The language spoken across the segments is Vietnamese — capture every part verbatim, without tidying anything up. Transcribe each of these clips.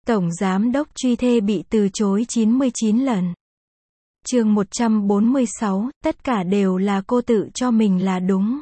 Tổng Giám đốc truy thê bị từ chối chín mươi chín lần. Chương một trăm bốn mươi sáu, tất cả đều là cô tự cho mình là đúng.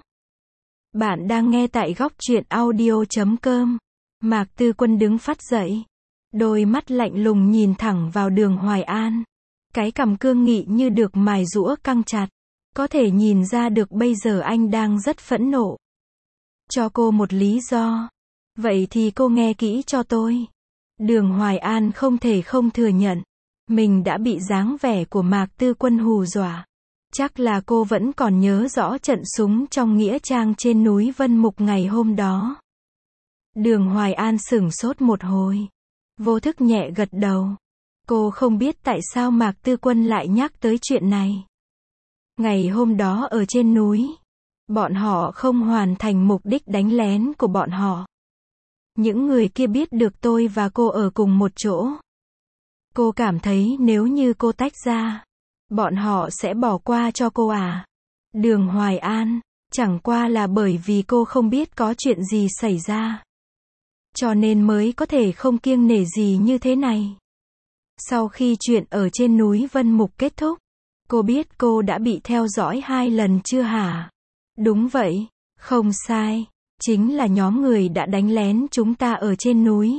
Bạn đang nghe tại góc truyện audio chấm com. Mạc Tư Quân đứng phắt dậy. Đôi mắt lạnh lùng nhìn thẳng vào Đường Hoài An. Cái cằm cương nghị như được mài giũa căng chặt. Có thể nhìn ra được bây giờ anh đang rất phẫn nộ. Cho cô một lý do. Vậy thì cô nghe kỹ cho tôi. Đường Hoài An không thể không thừa nhận. Mình đã bị dáng vẻ của Mạc Tư Quân hù dọa. Chắc là cô vẫn còn nhớ rõ trận súng trong nghĩa trang trên núi Vân Mục ngày hôm đó. Đường Hoài An sửng sốt một hồi. Vô thức nhẹ gật đầu. Cô không biết tại sao Mạc Tư Quân lại nhắc tới chuyện này. Ngày hôm đó ở trên núi, bọn họ không hoàn thành mục đích đánh lén của bọn họ. Những người kia biết được tôi và cô ở cùng một chỗ. Cô cảm thấy nếu như cô tách ra, bọn họ sẽ bỏ qua cho cô à? Đường Hoài An, chẳng qua là bởi vì cô không biết có chuyện gì xảy ra. Cho nên mới có thể không kiêng nể gì như thế này. Sau khi chuyện ở trên núi Vân Mục kết thúc, cô biết cô đã bị theo dõi hai lần chưa hả? Đúng vậy, không sai. Chính là nhóm người đã đánh lén chúng ta ở trên núi.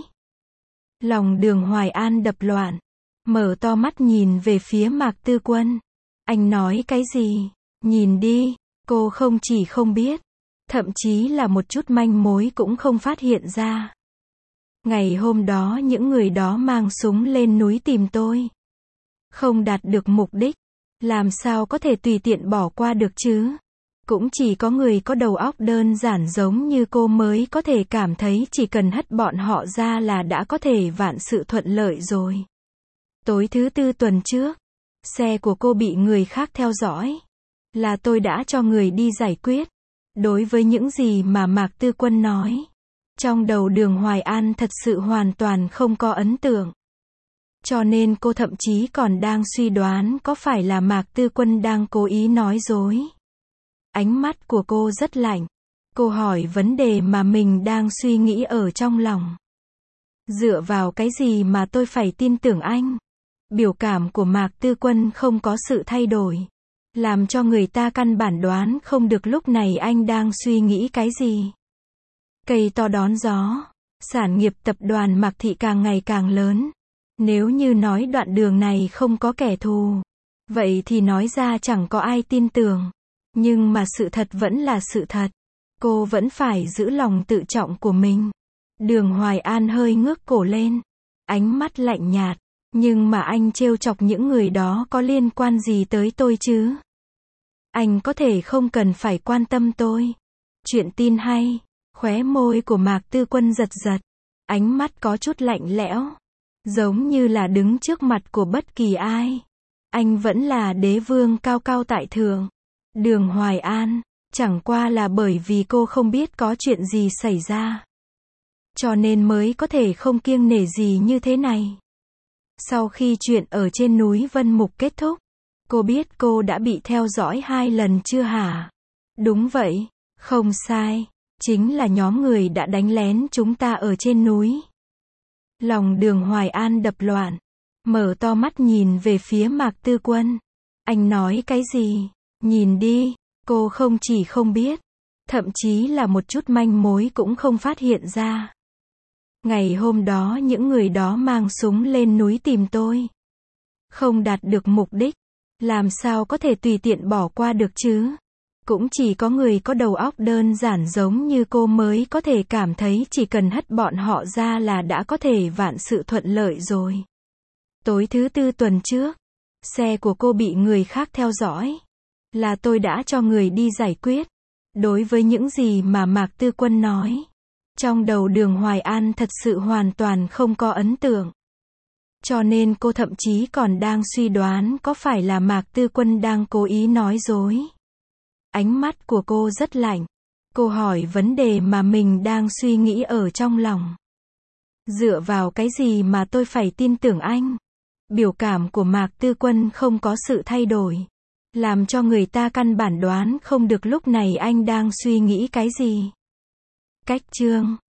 Lòng Đường Hoài An đập loạn. Mở to mắt nhìn về phía Mạc Tư Quân. Anh nói cái gì? Nhìn đi, cô không chỉ không biết, thậm chí là một chút manh mối cũng không phát hiện ra. Ngày hôm đó những người đó mang súng lên núi tìm tôi. Không đạt được mục đích, làm sao có thể tùy tiện bỏ qua được chứ? Cũng chỉ có người có đầu óc đơn giản giống như cô mới có thể cảm thấy chỉ cần hất bọn họ ra là đã có thể vạn sự thuận lợi rồi. Tối thứ tư tuần trước, xe của cô bị người khác theo dõi. Là tôi đã cho người đi giải quyết. Đối với những gì mà Mạc Tư Quân nói, trong đầu Đường Hoài An thật sự hoàn toàn không có ấn tượng. Cho nên cô thậm chí còn đang suy đoán có phải là Mạc Tư Quân đang cố ý nói dối. Ánh mắt của cô rất lạnh. Cô hỏi vấn đề mà mình đang suy nghĩ ở trong lòng. Dựa vào cái gì mà tôi phải tin tưởng anh? Biểu cảm của Mạc Tư Quân không có sự thay đổi. Làm cho người ta căn bản đoán không được lúc này anh đang suy nghĩ cái gì. Cây to đón gió. Sản nghiệp tập đoàn Mạc Thị càng ngày càng lớn. Nếu như nói đoạn đường này không có kẻ thù, vậy thì nói ra chẳng có ai tin tưởng. Nhưng mà sự thật vẫn là sự thật. Cô vẫn phải giữ lòng tự trọng của mình. Đường Hoài An hơi ngước cổ lên. Ánh mắt lạnh nhạt. Nhưng mà anh trêu chọc những người đó có liên quan gì tới tôi chứ? Anh có thể không cần phải quan tâm tôi. Chuyện tin hay. Khóe môi của Mạc Tư Quân giật giật. Ánh mắt có chút lạnh lẽo. Giống như là đứng trước mặt của bất kỳ ai. Anh vẫn là đế vương cao cao tại thượng. Đường Hoài An, chẳng qua là bởi vì cô không biết có chuyện gì xảy ra. Cho nên mới có thể không kiêng nể gì như thế này. Sau khi chuyện ở trên núi Vân Mục kết thúc, cô biết cô đã bị theo dõi hai lần chưa hả? Đúng vậy, không sai. Chính là nhóm người đã đánh lén chúng ta ở trên núi. Lòng Đường Hoài An đập loạn. Mở to mắt nhìn về phía Mạc Tư Quân. Anh nói cái gì? Nhìn đi, cô không chỉ không biết, thậm chí là một chút manh mối cũng không phát hiện ra. Ngày hôm đó những người đó mang súng lên núi tìm tôi. Không đạt được mục đích, làm sao có thể tùy tiện bỏ qua được chứ? Cũng chỉ có người có đầu óc đơn giản giống như cô mới có thể cảm thấy chỉ cần hất bọn họ ra là đã có thể vạn sự thuận lợi rồi. Tối thứ tư tuần trước, xe của cô bị người khác theo dõi. Là tôi đã cho người đi giải quyết. Đối với những gì mà Mạc Tư Quân nói, trong đầu Đường Hoài An thật sự hoàn toàn không có ấn tượng. Cho nên cô thậm chí còn đang suy đoán có phải là Mạc Tư Quân đang cố ý nói dối. Ánh mắt của cô rất lạnh. Cô hỏi vấn đề mà mình đang suy nghĩ ở trong lòng. Dựa vào cái gì mà tôi phải tin tưởng anh? Biểu cảm của Mạc Tư Quân không có sự thay đổi. Làm cho người ta căn bản đoán không được lúc này anh đang suy nghĩ cái gì. Cách chương